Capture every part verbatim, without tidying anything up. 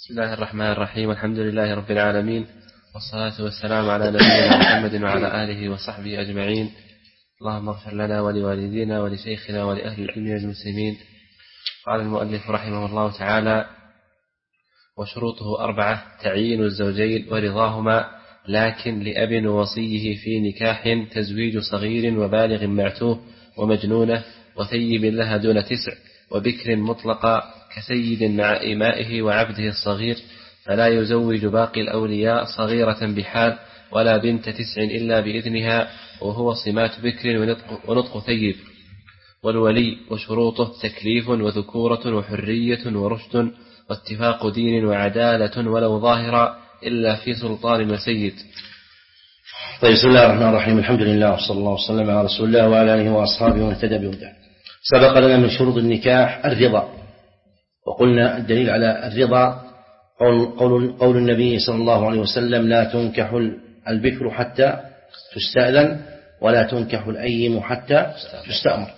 بسم الله الرحمن الرحيم. الحمد لله رب العالمين، والصلاة والسلام على نبينا محمد وعلى آله وصحبه أجمعين. اللهم اغفر لنا ولوالدينا ولشيخنا ولأهل العلم والمسلمين. قال المؤلف رحمه الله تعالى: وشروطه أربعة: تعيين الزوجين ورضاهما، لكن لأب ووصيه في نكاح تزويج صغير وبالغ معتوه ومجنونة وثيب لها دون تسع وبكر مطلقة كسيد مع إمائه وعبده الصغير، فلا يزوج باقي الأولياء صغيرة بحال ولا بنت تسع إلا بإذنها، وهو صمات بكر ونطق, ونطق ثيب. والولي وشروطه تكليف وذكورة وحرية ورشد واتفاق دين وعدالة ولو ظاهرا إلا في سلطان وسيد. طيب، بسم الله الرحمن الرحيم. الحمد لله وصلى الله وسلم على رسول الله وعلى آله وأصحابه ومن اهتدى بهداه. سبق لنا من شروط النكاح الرضا، وقلنا الدليل على الرضا قول, قول, قول النبي صلى الله عليه وسلم: لا تنكح البكر حتى تستأذن ولا تنكح الأيم حتى تستأمر.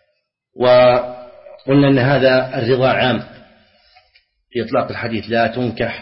وقلنا أن هذا الرضا عام في إطلاق الحديث لا تنكح.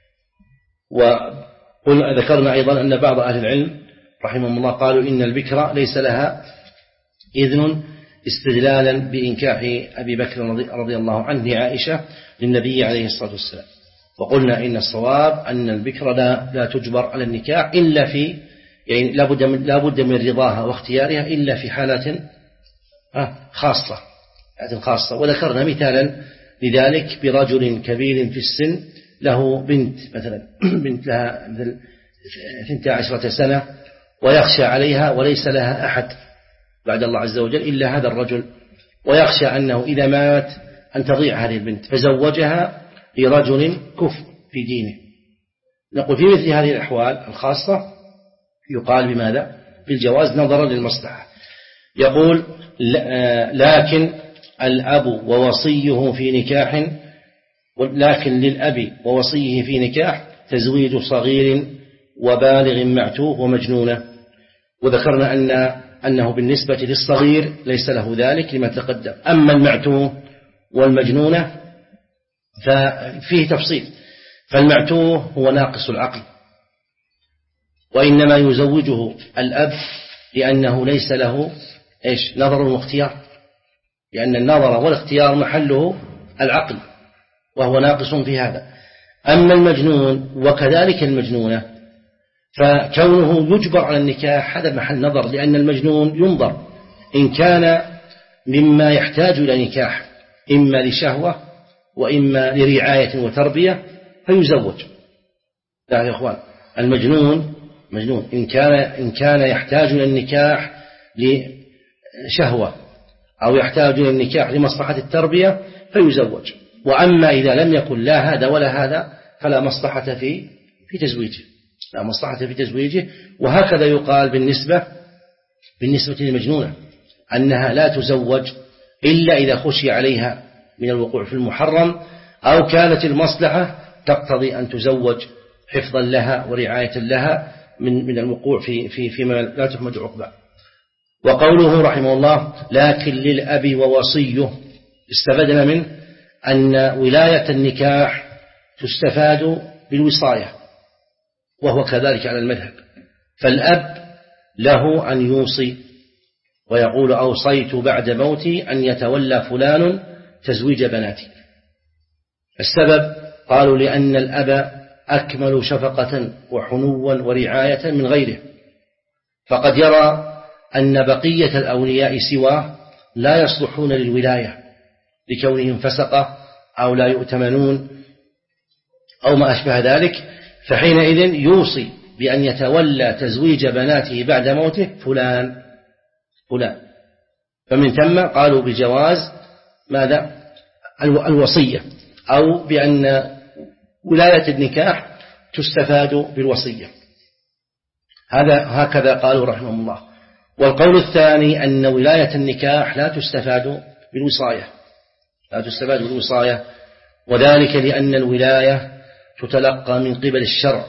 وذكرنا أيضا أن بعض أهل العلم رحمهم الله قالوا إن البكر ليس لها إذن استدلالا بإنكاح أبي بكر رضي الله عنه عائشة للنبي عليه الصلاة والسلام. وقلنا إن الصواب أن البكر لا, لا تجبر على النكاح إلا في يعني لا بد من, لا بد من رضاها واختيارها إلا في حالات خاصة خاصة. وذكرنا مثالا لذلك برجل كبير في السن له بنت مثلا بنت لها مثل اثنتا عشرة سنة ويخشى عليها وليس لها أحد بعد الله عز وجل إلا هذا الرجل، ويخشى أنه إذا مات أن تضيع هذه البنت فزوجها لرجل كفء في دينه. نقول في مثل هذه الأحوال الخاصة يقال بماذا؟ بالجواز نظرا للمصلحة. يقول: لكن الأب ووصيه في نكاح لكن للأب ووصيه في نكاح تزويج صغير وبالغ معتوه ومجنونة. وذكرنا أن أنه بالنسبة للصغير ليس له ذلك لما تقدم. أما المعتوه والمجنونة ففيه تفصيل. فالمعتوه هو ناقص العقل، وإنما يزوجه الأب لأنه ليس له إيش نظر واختيار، لأن النظر والاختيار محله العقل وهو ناقص في هذا. أما المجنون وكذلك المجنونة فكونه يجبر على النكاح هذا محل نظر، لأن المجنون ينظر إن كان مما يحتاج إلى نكاح إما لشهوة وإما لرعاية وتربية فيزوج. لا يا إخوان، المجنون مجنون إن كان إن كان يحتاج إلى النكاح لشهوة أو يحتاج إلى النكاح لمصلحة التربية فيزوج. وأما إذا لم يكن لا هذا ولا هذا فلا مصلحة في في تزويجه لا مصلحة في تزويجه. وهكذا يقال بالنسبة بالنسبة للمجنونة أنها لا تزوج إلا إذا خشي عليها من الوقوع في المحرم أو كانت المصلحة تقتضي أن تزوج حفظا لها ورعاية لها من من الوقوع في في فيما لا تحمد عقباه. وقوله رحمه الله: لكن للأب ووصيه، استفدنا منه أن ولاية النكاح تستفاد بالوصاية، وهو كذلك على المذهب. فالأب له أن يوصي ويقول: أوصيت بعد موتي أن يتولى فلان تزويج بناتي. السبب قالوا لأن الأب أكمل شفقة وحنوا ورعاية من غيره، فقد يرى أن بقية الأولياء سواه لا يصلحون للولاية لكونهم فسقة أو لا يؤتمنون أو ما أشبه ذلك، فحينئذ يوصي بأن يتولى تزويج بناته بعد موته فلان فلان. فمن ثم قالوا بجواز ماذا؟ الوصية، أو بأن ولاية النكاح تستفاد بالوصية. هذا هكذا قالوا رحمه الله. والقول الثاني أن ولاية النكاح لا تستفاد بالوصاية لا تستفاد بالوصاية وذلك لأن الولاية تتلقى من قبل الشرع.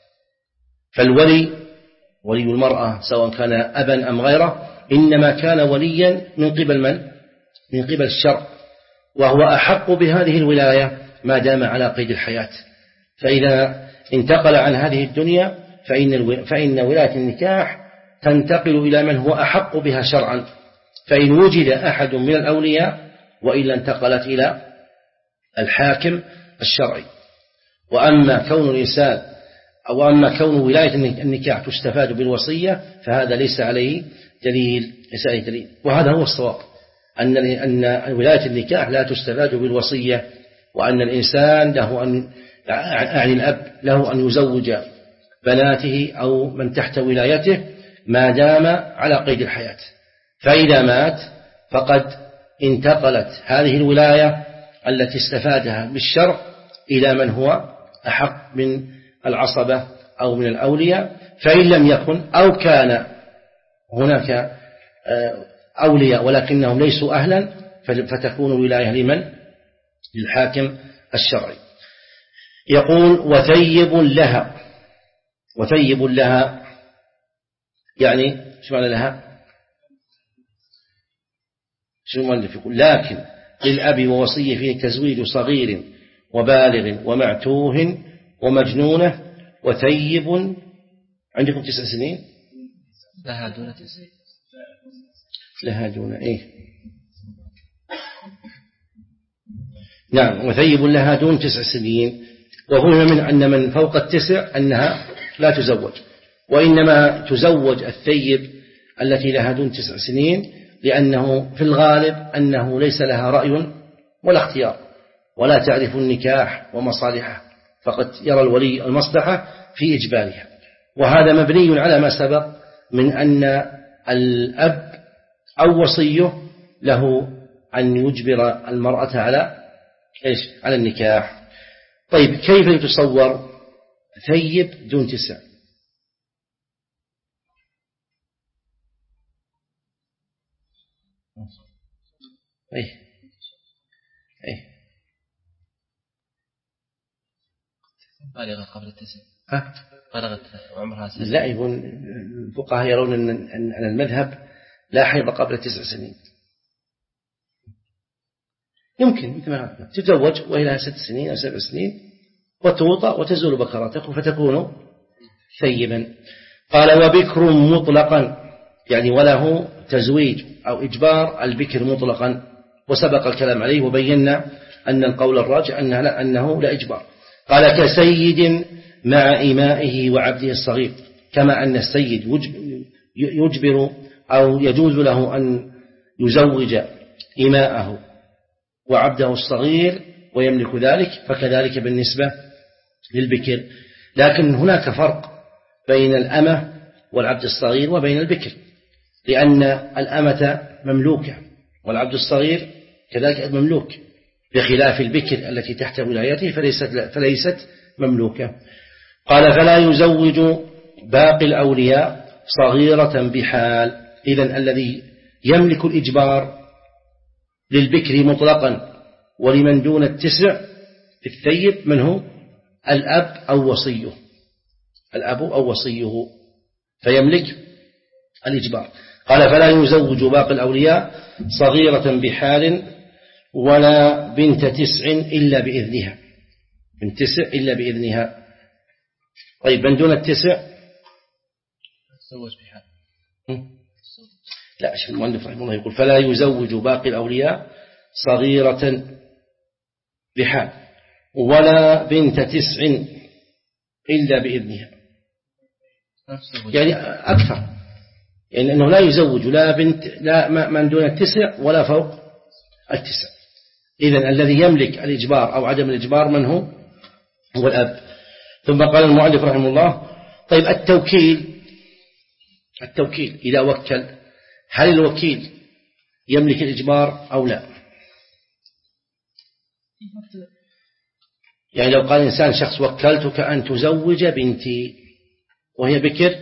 فالولي ولي المرأة سواء كان أبا أم غيره إنما كان وليا من قبل من؟ من قبل الشرع، وهو أحق بهذه الولاية ما دام على قيد الحياة. فإذا انتقل عن هذه الدنيا فإن فإن ولاية النكاح تنتقل إلى من هو أحق بها شرعا، فإن وجد أحد من الأولياء وإلا انتقلت إلى الحاكم الشرعي. وأما كون الإنسان أو أما كون ولاية النكاح تستفاد بالوصية فهذا ليس عليه دليل، ليس عليه دليل. وهذا هو الصواب، أن أن ولاية النكاح لا تستفاد بالوصية، وأن الإنسان له أن يعني الأب له أن يزوج بناته أو من تحت ولايته ما دام على قيد الحياة، فإذا مات فقد انتقلت هذه الولاية التي استفادها بالشرع إلى من هو أحق من العصبة أو من الأولياء. فإن لم يكن أو كان هناك أولياء ولكنهم ليسوا أهلا فتكون الولاية لمن؟ للحاكم الشرعي. يقول وثيب لها، وثيب لها يعني شو معنى لها؟ شو المؤلف يقول لكن للأب ووصية فيه تزويج صغير وبالغ ومعتوه ومجنونة وثيب. عندكم تسع سنين؟ لها دون تسع. لها دون إيه؟ نعم، وثيب لها دون تسع سنين. وهنا من أن من فوق التسع أنها لا تزوج، وإنما تزوج الثيب التي لها دون تسع سنين، لأنه في الغالب أنه ليس لها رأي ولا اختيار ولا تعرف النكاح ومصالحه، فقد يرى الولي المصلحة في إجبارها. وهذا مبني على ما سبق من أن الأب أو وصيه له أن يجبر المرأة على إيش؟ على النكاح. طيب كيف يتصور ثيب دون تسع؟ أيه أيه بالغة قبل التسع. ها؟ بلغت عمرها سنة. لا، يقول الفقهاء يرون أن المذهب لا حيض قبل تسع سنين. يمكن مثل ما تتزوج وإلى ست سنين أو سبع سنين وتوطأ وتزول بكراتك فتكون ثيبا. قال وبكر مطلقا، يعني وله تزويج أو إجبار البكر مطلقا، وسبق الكلام عليه وبينا أن القول الراجع أنه لا, أنه لا إجبار. قال كسيد مع إمائه وعبده الصغير، كما أن السيد يجبر أو يجوز له أن يزوج إماءه وعبده الصغير ويملك ذلك، فكذلك بالنسبة للبكر. لكن هناك فرق بين الأمة والعبد الصغير وبين البكر، لأن الأمة مملوكة والعبد الصغير كذلك مملوك، بخلاف البكر التي تحت ولايته فليست, فليست مملوكة. قال فلا يزوج باقي الأولياء صغيرة بحال. إذن الذي يملك الإجبار للبكر مطلقا ولمن دون التسع الثيب من هو؟ الأب أو وصيه، الأب أو وصيه فيملك الإجبار. قال فلا يزوج باقي الأولياء صغيرة بحال ولا بنت تسع إلا بإذنها، بنت تسع إلا بإذنها. طيب من دون التسع تزوج بحال. لا، شوف المؤلف رحمه الله يقول فلا يزوج باقي الأولياء صغيرة بحال ولا بنت تسع إلا بإذنها، يعني أكثر، يعني أنه لا يزوج لا بنت لا من دون التسع ولا فوق التسع. إذن الذي يملك الإجبار أو عدم الإجبار من هو؟ هو الأب. ثم قال المؤلف رحمه الله طيب التوكيل، التوكيل إذا وكل هل الوكيل يملك الإجبار أو لا؟ يعني لو قال إنسان شخص وكلتك أن تزوج بنتي وهي بكر،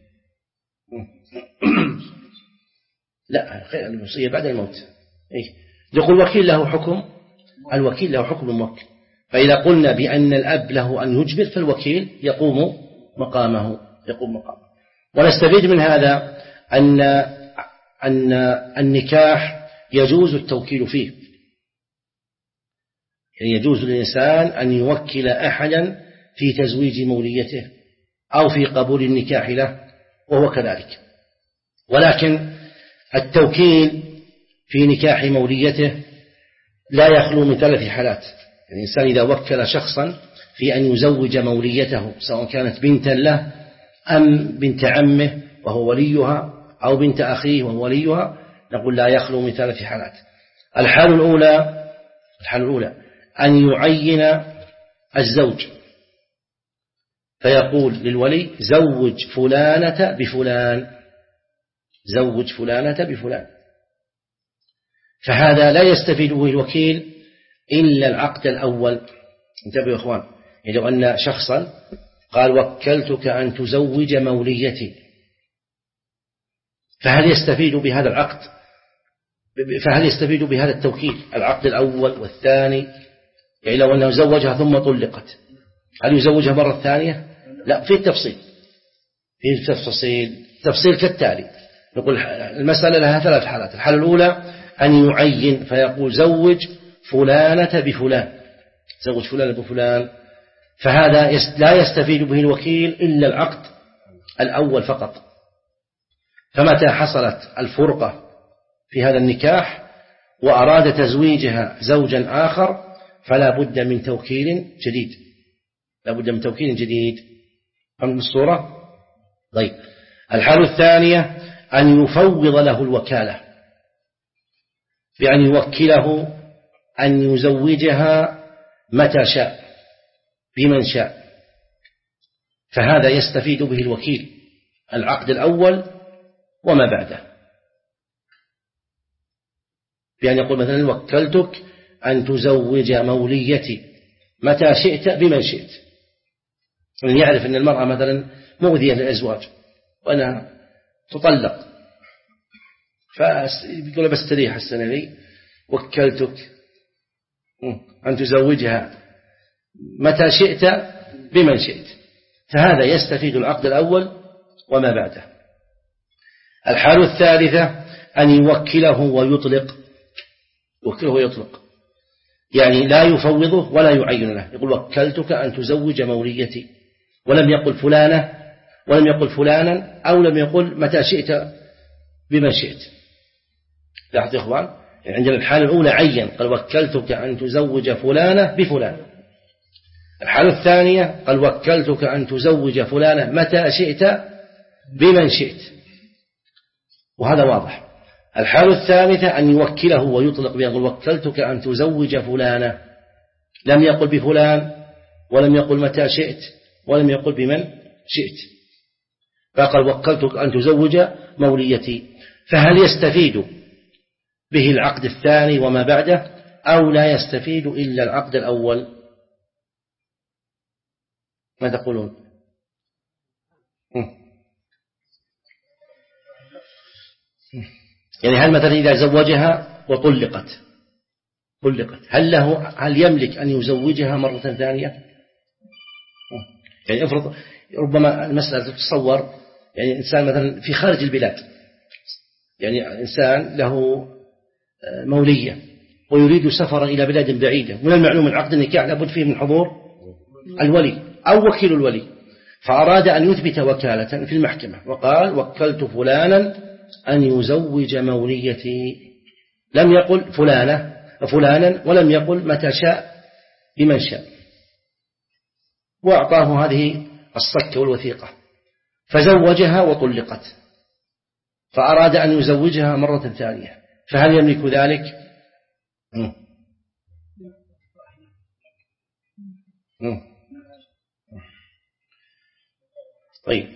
لا، الوصية بعد الموت. إيه؟ يقول الوكيل له حكم، الوكيل له حكم الموكل. فإذا قلنا بأن الأب له أن يجبر فالوكيل يقوم مقامه، يقوم مقامه. ونستفيد من هذا أن أن النكاح يجوز التوكيل فيه، يعني يجوز للإنسان أن يوكل أحدا في تزويج موليته أو في قبول النكاح له وهو كذلك. ولكن التوكيل في نكاح موليته لا يخلو من ثلاث حالات. الإنسان إذا وكل شخصا في أن يزوج موليته سواء كانت بنتا له أم بنت عمه وهو وليها أو بنت أخيه وهو وليها، نقول لا يخلو من ثلاث حالات. الحالة الأولى الحالة الأولى أن يعين الزوج فيقول للولي زوج فلانة بفلان، زوج فلانة بفلان، فهذا لا يستفيد به الوكيل إلا العقد الأول. انتبهوا يا إخوان، يعني لو أن شخصا قال وكلتك أن تزوج موليتي، فهل يستفيد بهذا العقد؟ فهل يستفيد بهذا التوكيل العقد الأول والثاني؟ يعني لو أنه زوجها ثم طلقت هل يزوجها مرة ثانية؟ لا، في التفصيل في التفصيل تفصيل كالتالي. نقول المسألة لها ثلاث حالات. الحالة الأولى أن يعين فيقول زوج فلانة بفلان، زوج فلانة بفلان، فهذا لا يستفيد به الوكيل إلا العقد الأول فقط. فمتى حصلت الفرقة في هذا النكاح وأراد تزويجها زوجا آخر فلا بد من توكيل جديد، لا بد من توكيل جديد. فهمت الصورة؟ طيب، الحالة الثانية أن يفوض له الوكالة بأن يوكله أن يزوجها متى شاء بمن شاء، فهذا يستفيد به الوكيل العقد الأول وما بعده، بأن يقول مثلا وكلتك أن تزوج موليتي متى شئت بمن شئت. من يعرف أن المرأة مثلا مؤذية للأزواج وأنا تطلق، فيقول بستريح السنة لي وكلتك أن تزوجها متى شئت بمن شئت، فهذا يستفيد العقد الأول وما بعده. الحالة الثالثة أن يوكله ويطلق، يوكله ويطلق يعني لا يفوضه ولا يعين له، يقول وكلتك أن تزوج موليتي ولم يقل فلانة ولم يقل فلانا أو لم يقل متى شئت بمن شئت. لاحظ يا إخوان، يعني عندنا الحالة الأولى عين قال وكلتك أن تزوج فلانة بفلان، الحالة الثانية قال وكلتك أن تزوج فلانة متى شئت بمن شئت، وهذا واضح. الحالة الثالثة أن يوكله ويطلق بيقول وكلتك أن تزوج فلانة، لم يقل بفلان ولم يقل متى شئت ولم يقل بمن شئت، فقال وكلتك أن تزوج موليتي. فهل يستفيد به العقد الثاني وما بعده أو لا يستفيد إلا العقد الأول؟ ما تقولون؟ يعني هل مثلا إذا زوجها وطلقت طلقت هل له هل يملك أن يزوجها مرة ثانية؟ يعني افرض ربما المسألة تتصور يعني إنسان مثلا في خارج البلاد، يعني إنسان له مولية ويريد سفرا إلى بلاد بعيدة، من المعلوم العقد النكاح لابد فيه من حضور الولي أو وكيل الولي، فأراد أن يثبت وكالة في المحكمة وقال وكلت فلانا أن يزوج موليتي، لم يقل فلانة فلانا ولم يقل متى شاء بمن شاء، وأعطاه هذه الصك والوثيقة فزوجها وطلقت، فأراد أن يزوجها مرة ثانية، فهل يملك ذلك؟ م. م. طيب،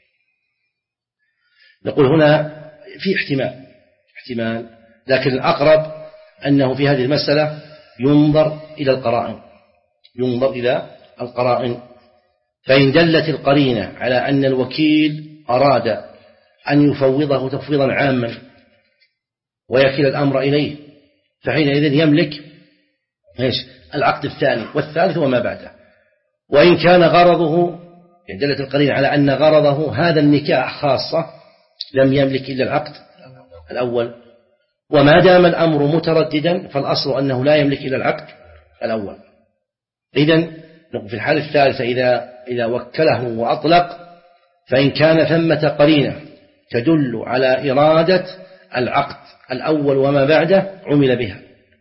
نقول هنا في احتمال احتمال لكن الأقرب أنه في هذه المسألة ينظر إلى القرائن ينظر إلى القرائن فإن دلت القرينة على أن الوكيل أراد أن يفوضه تفويضا عاما ويكل الأمر إليه، فحينئذ يملك إيش العقد الثاني والثالث وما بعده. وإن كان غرضه يعني دلت القرينة على أن غرضه هذا النكاح خاصة لم يملك إلا العقد الأول، وما دام الأمر مترددا فالأصل أنه لا يملك إلا العقد الأول. إذن في الحالة الثالثة إذا إذا وكله وأطلق، فإن كان ثمة قرينة تدل على إرادة العقد الأول وما بعده عمل بها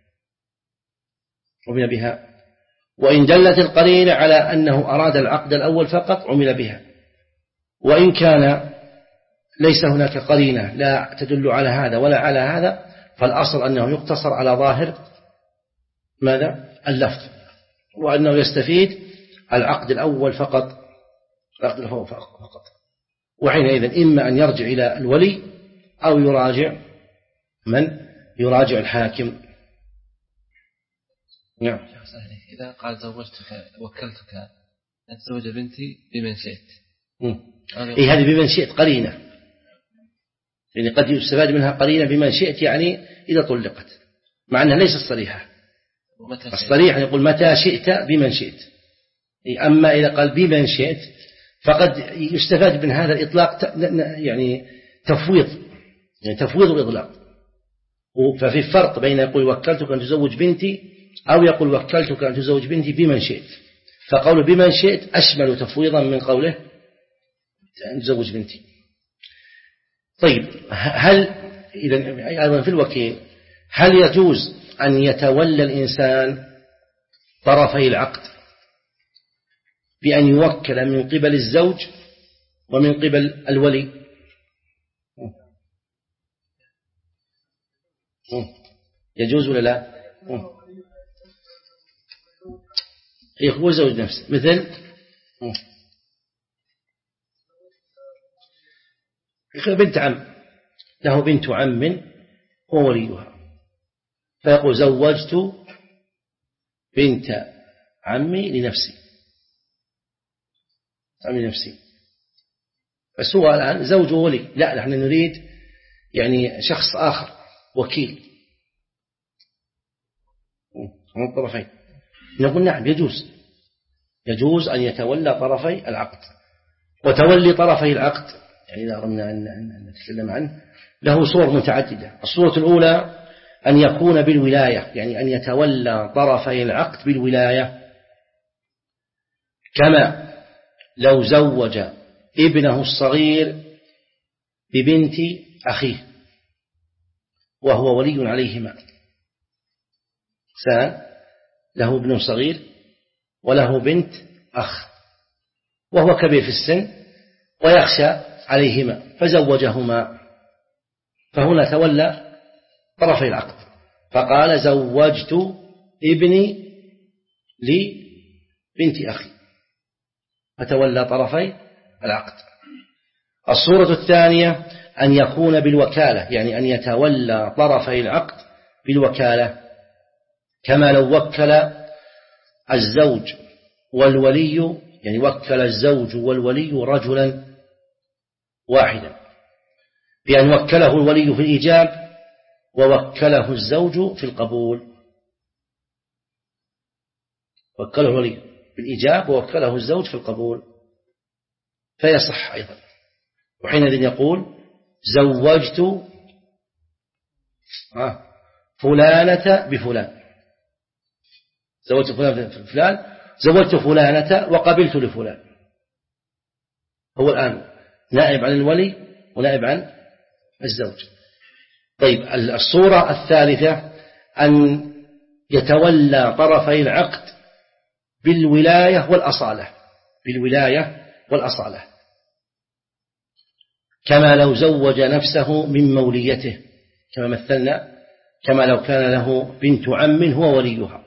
عمل بها وإن دلت القرينة على أنه أراد العقد الأول فقط عمل بها. وإن كان ليس هناك قرينة لا تدل على هذا ولا على هذا، فالأصل أنه يقتصر على ظاهر ماذا؟ اللفظ، وأنه يستفيد العقد الأول فقط العقد الأول فقط. وحينئذ إما أن يرجع إلى الولي أو يراجع من؟ يراجع الحاكم. نعم. إذا قال زوجتك وكلتك أن تزوج بنتي بمن شئت، إيه هذه بمن شئت قرينة، يعني قد يستفاد منها قرينة بمن شئت، يعني إذا طلقت، مع أنها ليست صريحة. الصريح يقول متى شئت بمن شئت، أما إذا قال بمن شئت فقد يستفاد من هذا الإطلاق يعني تفويض، يعني تفويض الإطلاق. ففي فرق بين يقول وكلتك أن تزوج بنتي أو يقول وكلتك أن تزوج بنتي بمن شئت، فقول بمن شئت أشمل تفويضا من قوله أن تزوج بنتي. طيب هل إذا أيضا في الوكيل هل يجوز أن يتولى الإنسان طرفي العقد بأن يوكل من قبل الزوج ومن قبل الولي؟ يجوز ولا لا؟ يقول زوج نفسه، مثل بنت عم، له بنت عم هو وليها، فيقول زوجت بنت عمي لنفسي عمي نفسي، بس هو الآن زوج ولي، لا نحن نريد يعني شخص آخر وكيل من الطرفين. نقول نعم يجوز يجوز أن يتولى طرفي العقد. وتولي طرفي العقد يعني إذا أردنا أن نتكلم عنه له صور متعددة. الصورة الأولى أن يكون بالولاية، يعني أن يتولى طرفي العقد بالولاية، كما لو زوج ابنه الصغير ببنت أخيه وهو ولي عليهما. إنسان له ابن صغير وله بنت أخ وهو كبير في السن ويخشى عليهما فزوجهما، فهنا تولى طرفي العقد فقال زوجت ابني لبنت أخي، فتولى طرفي العقد. الصورة الثانية أن يكون بالوكالة، يعني أن يتولى طرفي العقد بالوكالة، كما لو وكل الزوج والولي، يعني وكل الزوج والولي رجلا واحدا بأن وكله الولي في الإيجاب ووكله الزوج في القبول. وكله الولي بالإيجاب ووكله الزوج في القبول فيصح أيضا. وحينئذ يقول زوجت فلانة بفلان، زوجت فلان بفلان، زوجت فلانة وقبلت لفلان، هو الآن نائب عن الولي ونائب عن الزوج. طيب الصورة الثالثة أن يتولى طرفي العقد بالولاية والأصالة، بالولاية والأصالة، كما لو زوج نفسه من موليته، كما مثلنا، كما لو كان له بنت عم هو وليها،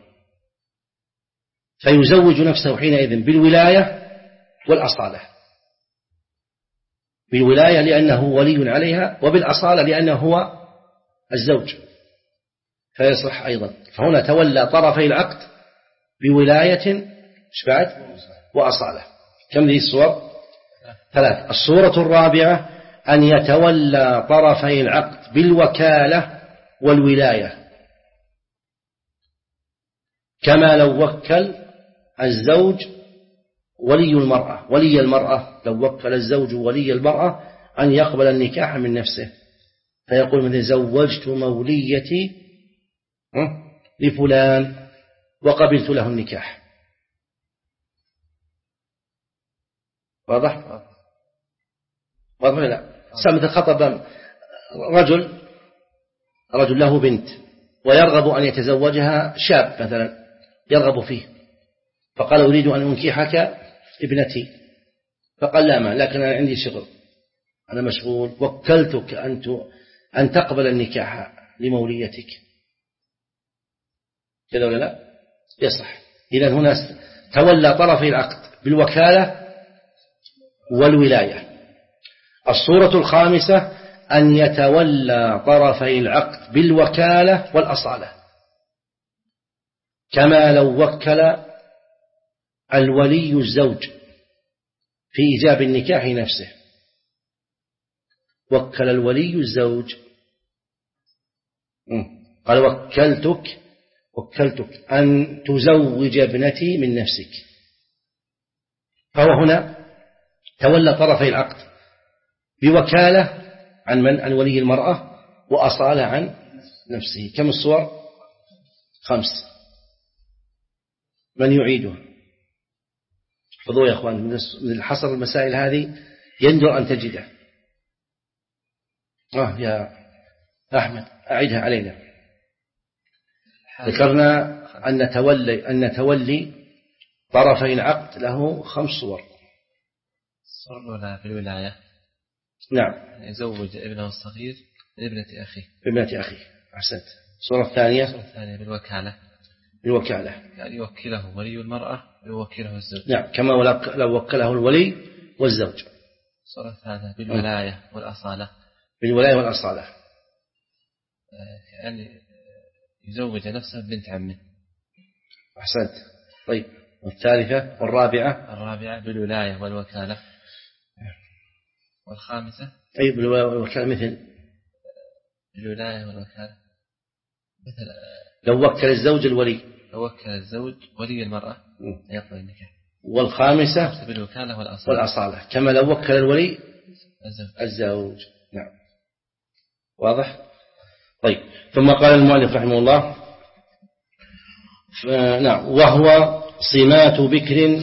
فيزوج نفسه حينئذ بالولاية والأصالة، بالولاية لأنه ولي عليها، وبالأصالة لأنه هو الزوج فيصح أيضا. فهنا تولى طرفي العقد بولاية شبعت وأصالة. كم ذي الصور؟ ثلاث. الصورة الرابعة أن يتولى طرفي العقد بالوكالة والولاية، كما لو وكل الزوج ولي المرأة ولي المرأة لو وكل الزوج ولي المرأة أن يقبل النكاح من نفسه، فيقول مثل زوجت موليتي لفلان وقبلت له النكاح، واضح؟ واضح لا؟ مثل خطب رجل رجل له بنت ويرغب أن يتزوجها شاب مثلا يرغب فيه، فقال أريد أن أنكحك ابنتي، فقال لا ما، لكن أنا عندي شغل، أنا مشغول، وكلتك أن أن تقبل النكاح لموليتك، كذا ولا لا؟ يصح. إذن هنا تولى طرفي العقد بالوكالة والولاية. الصورة الخامسة أن يتولى طرفي العقد بالوكالة والأصالة، كما لو وكل الولي الزوج في إيجاب النكاح نفسه، وكل الولي الزوج قال وكلتك وكلتك أن تزوج ابنتي من نفسك، فهو هنا تولى طرفي العقد بوكالة عن من؟ عن ولي المرأة، وأصالة عن نفسه. كم الصور؟ خمس. من يعيدها؟ احفظوا يا أخوان، من الحصر المسائل هذه يندر أن تجده. آه يا أحمد أعيدها علينا. ذكرنا أن تولي أن تولي طرفي العقد له خمس صور. الصورة الأولى في الولاية، نعم، يزوج ابنه الصغير لابنة أخيه ابنة أخيه، أحسنت. الصورة الثانية الصورة الثانية بالوكالة، بالوكالة يعني يوكله ولي المرأة يوكله الزوج، نعم، كما لو وكله الولي والزوج. الصورة الثالثة بالولاية والأصالة، بالولاية والأصالة، يعني يزوج نفسه بنت عمه. أحسنت. طيب، والثالثة والرابعة؟ الرابعة بالولاية والوكالة. والخامسة أي بالولاية والوكالة مثل بالولاية والوكالة مثل لو وكل الزوج الولي، لو وكل الزوج ولي المرأة يقبل النكاح. والخامسة بالوكالة والأصالة. والأصالة كما لو وكل الولي الزوج. الزوج. نعم، واضح. طيب، ثم قال المؤلف رحمه الله نعم وهو صمات بكر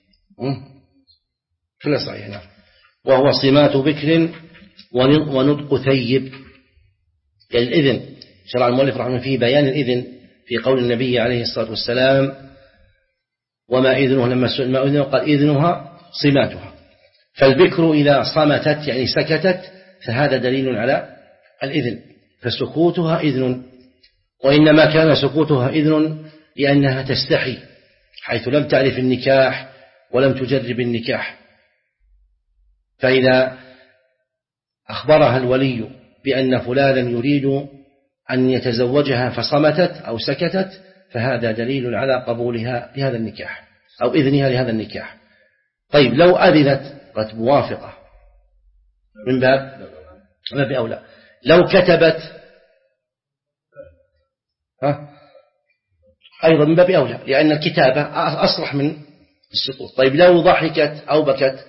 كل صحيح نعم وهو صمات بكر ونطق ثيب. الإذن شرع المؤلف رحمه فيه بيان الإذن في قول النبي عليه الصلاة والسلام وما إذنه، لما سئل ما إذنه قال إذنها صماتها. فالبكر إذا صمتت يعني سكتت فهذا دليل على الإذن، فسكوتها إذن، وإنما كان سكوتها إذن لأنها تستحي حيث لم تعرف النكاح ولم تجرب النكاح، فإذا أخبرها الولي بأن فلانا يريد أن يتزوجها فصمتت أو سكتت فهذا دليل على قبولها لهذا النكاح أو إذنها لهذا النكاح. طيب، لو أذنت قد موافقة من باب باب أولى. لو كتبت ها أيضا من باب أولى، لأن الكتابة أصرح من السقوط. طيب، لو ضحكت أو بكت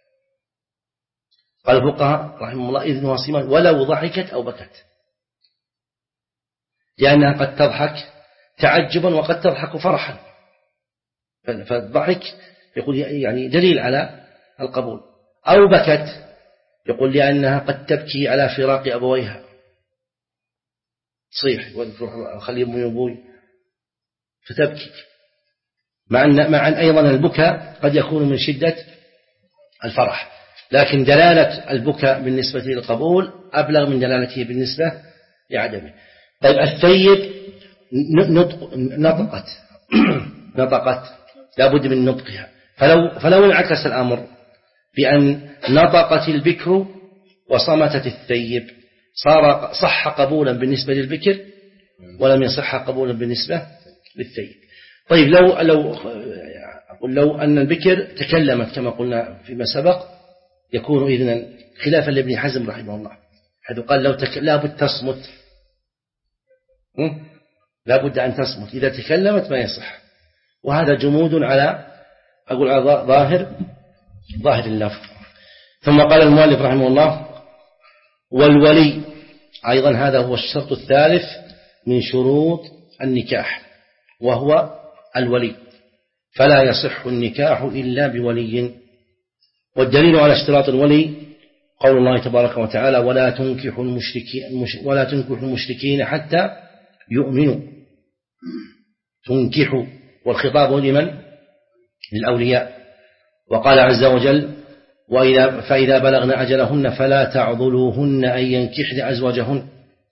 قال الفقهاء رحمه الله إذنها صمات ولو ضحكت أو بكت، لأنها قد تضحك تعجبا وقد تضحك فرحا، فالضحك يقول يعني دليل على القبول. أو بكت يقول لأنها قد تبكي على فراق أبويها، تصيح خلي أمي وأبوي فتبكي، مع أن مع أن أيضا البكاء قد يكون من شدة الفرح، لكن دلالة البكاء بالنسبة للقبول أبلغ من دلالته بالنسبة لعدمه. طيب، الثيب نطقت نطقت لابد من نطقها، فلو فلو انعكس الأمر بأن نطقت البكر وصمتت الثيب صار صح قبولا بالنسبة للبكر ولم يصح قبولا بالنسبة للثيب. طيب، لو لو لو أن البكر تكلمت كما قلنا فيما سبق يكون إذن خلافا لابن حزم رحمه الله، حيث قال لو تك... لابد تصمت، لابد أن تصمت، إذا تكلمت ما يصح، وهذا جمود على أقول على ظاهر ظاهر اللفظ. ثم قال المؤلف رحمه الله والولي أيضا هذا هو الشرط الثالث من شروط النكاح وهو الولي، فلا يصح النكاح إلا بولي. والدليل على اشتراط الولي قول الله تبارك وتعالى ولا تنكحوا المشركين ولا تنكحوا المشركين حتى يؤمنوا. تنكحوا والخطاب لمن؟ للأولياء. وقال عز وجل وإذا فإذا بلغن أجلهن فلا تعضلوهن أن ينكحن أزواجهن.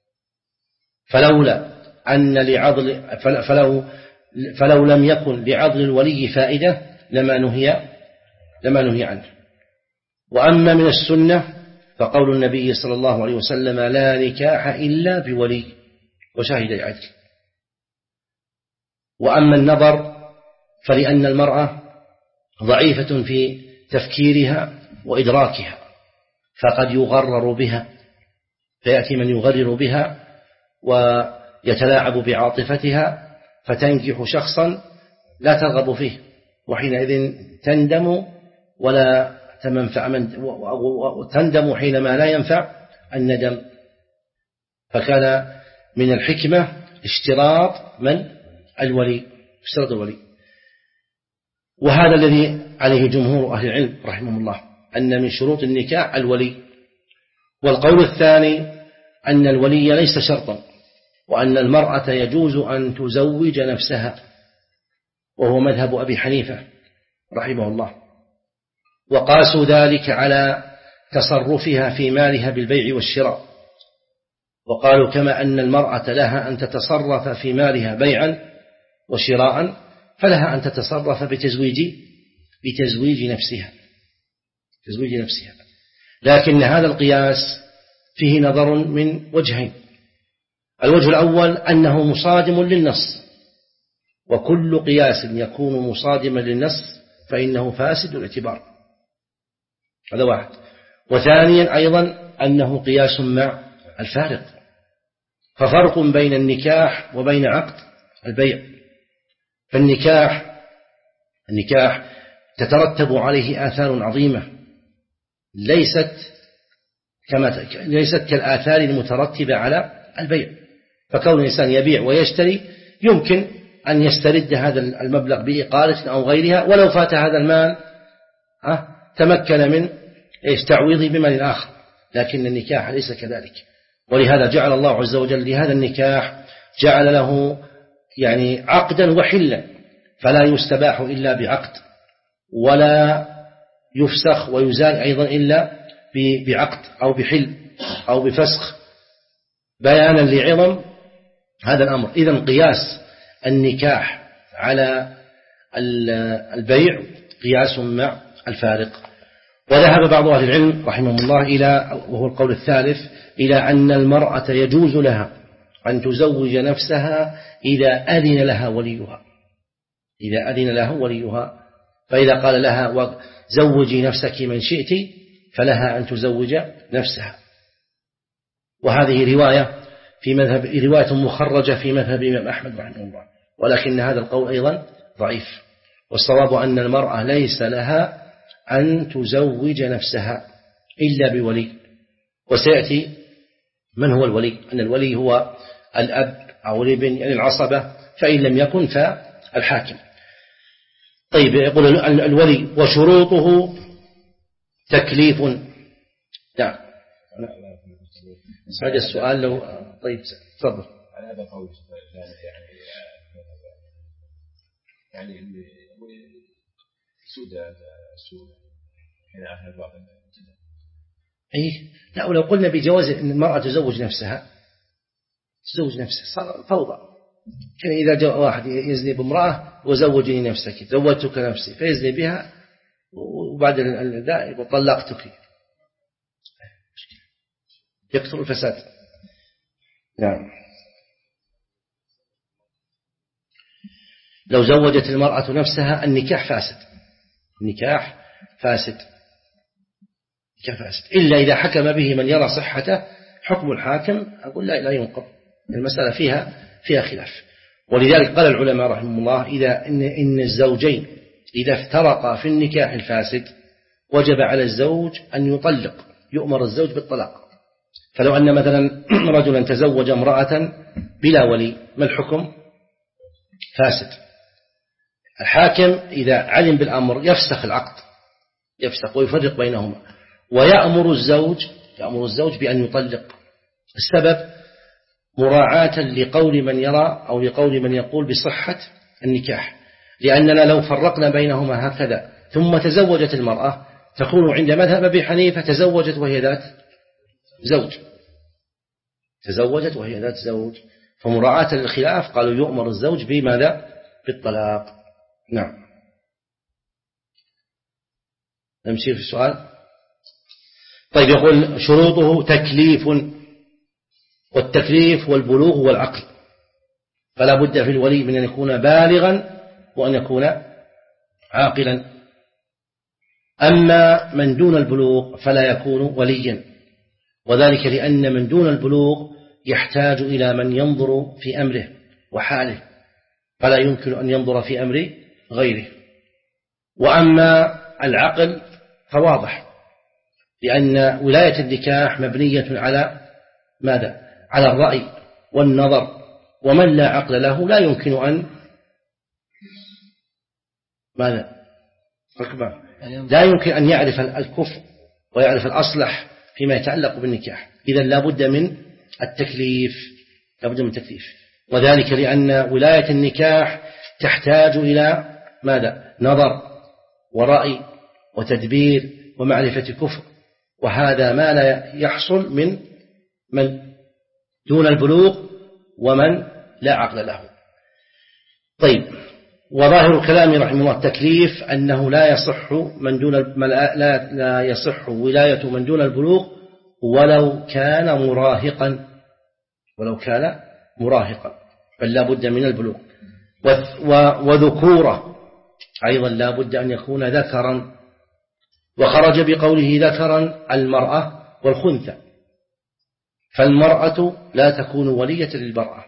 فلولا أن لعضل فلو فلو لم يكن لعضل الولي فائدة لما نهي لما نهي عنه. وأما من السنة فقول النبي صلى الله عليه وسلم لا نكاح إلا بولي وشاهد عدل. وأما النظر فلأن المرأة ضعيفة في تفكيرها وإدراكها فقد يغرر بها فيأتي من يغرر بها ويتلاعب بعاطفتها فتنكح شخصا لا ترغب فيه وحينئذ تندم ولا تنفع من وتندم حينما لا ينفع الندم. فكان من الحكمة اشتراط من الولي اشتراط الولي. وهذا الذي عليه جمهور أهل العلم رحمهم الله أن من شروط النكاح الولي. والقول الثاني أن الولي ليس شرطا وأن المرأة يجوز أن تزوج نفسها وهو مذهب أبي حنيفة رحمه الله. وقاسوا ذلك على تصرفها في مالها بالبيع والشراء. وقالوا كما أن المرأة لها أن تتصرف في مالها بيعا وشراء فلها أن تتصرف بتزويج بتزويج نفسها تزويج نفسها. لكن هذا القياس فيه نظر من وجهين. الوجه الأول أنه مصادم للنص وكل قياس يكون مصادما للنص فإنه فاسد الاعتبار. هذا واحد. وثانيا أيضا أنه قياس مع الفارق. ففرق بين النكاح وبين عقد البيع. فالنكاح النكاح تترتب عليه آثار عظيمة ليست كما ليست كالآثار المترتبة على البيع. فكون الإنسان يبيع ويشتري يمكن أن يسترد هذا المبلغ بإقالة أو غيرها ولو فات هذا المال تمكن من تعويضه بمال آخر. لكن النكاح ليس كذلك. ولهذا جعل الله عز وجل لهذا النكاح جعل له يعني عقدا وحلا فلا يستباح إلا بعقد ولا يفسخ ويزال أيضا إلا بعقد أو بحل أو بفسخ بيانا لعظم هذا الأمر. إذن قياس النكاح على البيع قياس مع الفارق. وذهب بعض أهل العلم رحمهم الله إلى وهو القول الثالث إلى أن المرأة يجوز لها أن تزوج نفسها إذا أذن لها وليها إذا أذن لها وليها. فإذا قال لها زوجي نفسك من شئت فلها أن تزوج نفسها. وهذه رواية في مذهب رواية مخرجة في مذهب الإمام أحمد رحمه الله. ولكن هذا القول أيضا ضعيف. والصواب أن المرأة ليس لها أن تزوج نفسها إلا بولي. وسيأتي من هو الولي؟ أن الولي هو الأب أو الابن يعني العصبة فإن لم يكن فالحاكم. طيب يقول الولي وشروطه تكليف. نعم هذا السؤال لو طيب تفضل. على هذا القول يعني يعني سود السود حين أهل بعض أي لا. ولو قلنا بجواز أن المرأة تزوج نفسها تزوج نفسها صار فوضى. يعني إذا جاء واحد يزني بامرأة وزوجني نفسك زوجتك نفسي فيزني بها وبعد ذلك طلقتك يكثر الفساد. نعم. لو زوجت المرأة نفسها النكاح فاسد النكاح فاسد نكاح فاسد إلا إذا حكم به من يرى صحته. حكم الحاكم أقول لا لا ينقض. المسألة فيها فيها خلاف. ولذلك قال العلماء رحمهم الله إذا إن, إن الزوجين إذا افترقا في النكاح الفاسد وجب على الزوج أن يطلق يؤمر الزوج بالطلاق. فلو أن مثلا رجلا تزوج امرأة بلا ولي ما الحكم؟ فاسد. الحاكم إذا علم بالأمر يفسخ العقد يفسق ويفرق بينهما. ويأمر الزوج يأمر الزوج بأن يطلق. السبب مراعاة لقول من يرى أو لقول من يقول بصحة النكاح، لأننا لو فرقنا بينهما هكذا ثم تزوجت المرأة تكون عند مذهب أبي حنيفة تزوجت وهي ذات زوج تزوجت وهي ذات زوج فمراعاة للخلاف قالوا يؤمر الزوج بماذا؟ بالطلاق. نعم. نمشي في السؤال. طيب يقول شروطه تكليف، والتكليف والبلوغ والعقل، فلا بد في الولي من أن يكون بالغا وأن يكون عاقلا. أما من دون البلوغ فلا يكون وليا، وذلك لأن من دون البلوغ يحتاج إلى من ينظر في أمره وحاله، فلا يمكن أن ينظر في أمر غيره. وأما العقل فواضح، لأن ولاية النكاح مبنية على ماذا؟ على الرأي والنظر، ومن لا عقل له لا يمكن أن ماذا؟ لا يمكن أن يعرف الكفء ويعرف الأصلح فيما يتعلق بالنكاح. إذن لا بد من التكليف لا بد من التكليف وذلك لأن ولاية النكاح تحتاج إلى ماذا؟ نظر ورأي وتدبير ومعرفة كفء، وهذا ما لا يحصل من من دون البلوغ ومن لا عقل له. طيب، وظاهر كلامي رحمه الله التكليف أنه لا يصح من دون لا لا يصح ولاية من دون البلوغ ولو كان مراهقا ولو كان مراهقا بل لا بد من البلوغ. وذكورة أيضا لا بد أن يكون ذكرا، وخرج بقوله ذكرا المرأة والخنثى، فالمرأة لا تكون ولية للمرأة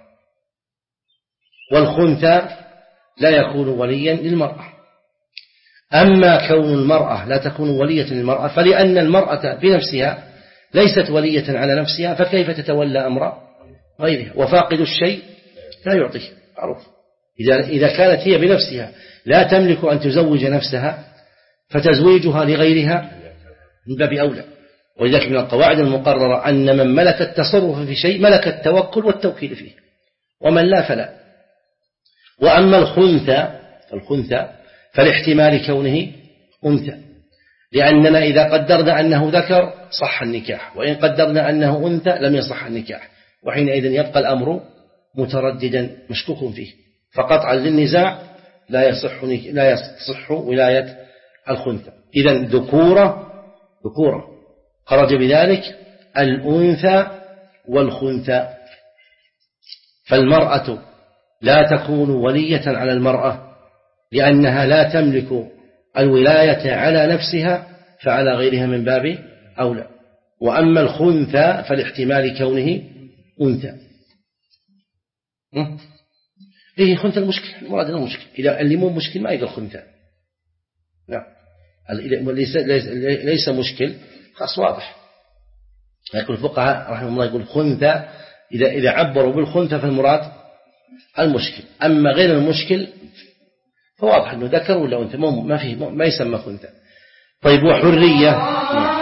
والخنثى لا يكون وليا للمرأة. أما كون المرأة لا تكون ولية للمرأة فلأن المرأة بنفسها ليست ولية على نفسها، فكيف تتولى أمر غيرها؟ وفاقد الشيء لا يعطيه معروف. إذا إذا كانت هي بنفسها لا تملك أن تزوج نفسها فتزويجها لغيرها من باب أولى. ولذلك من القواعد المقررة أن من ملك التصرف في شيء ملك التوكل والتوكيل فيه، ومن لا فلا. وأما الخنثى الخنثى فالاحتمال كونه أنثى، لأننا إذا قدرنا أنه ذكر صح النكاح، وإن قدرنا أنه أنثى لم يصح النكاح، وحينئذ يبقى الأمر مترددا مشكوك فيه. فقطعا للنزاع لا يصح لا يصح ولاية الخنثى. إذن ذكورة ذكورة خرج بذلك الأنثى والخنثى، فالمرأة لا تكون ولية على المرأة لأنها لا تملك الولاية على نفسها، فعلى غيرها من باب أولى. وأما الخنثى فالاحتمال كونه أنثى. إيه خنثى المشكل؟ المراد أنه مشكل. إذا اللي مو مشكل ما يقول خنثى، لا ليس, ليس مشكل خاص واضح. يقول الفقهاء رحمه الله يقول خنثى، إذا إذا عبروا بالخنثى فالمراد المشكل. أما غير المشكل فواضح أنه ذكر ولا أنثى، ما فيه ما يسمى خنثى. طيب، وحرية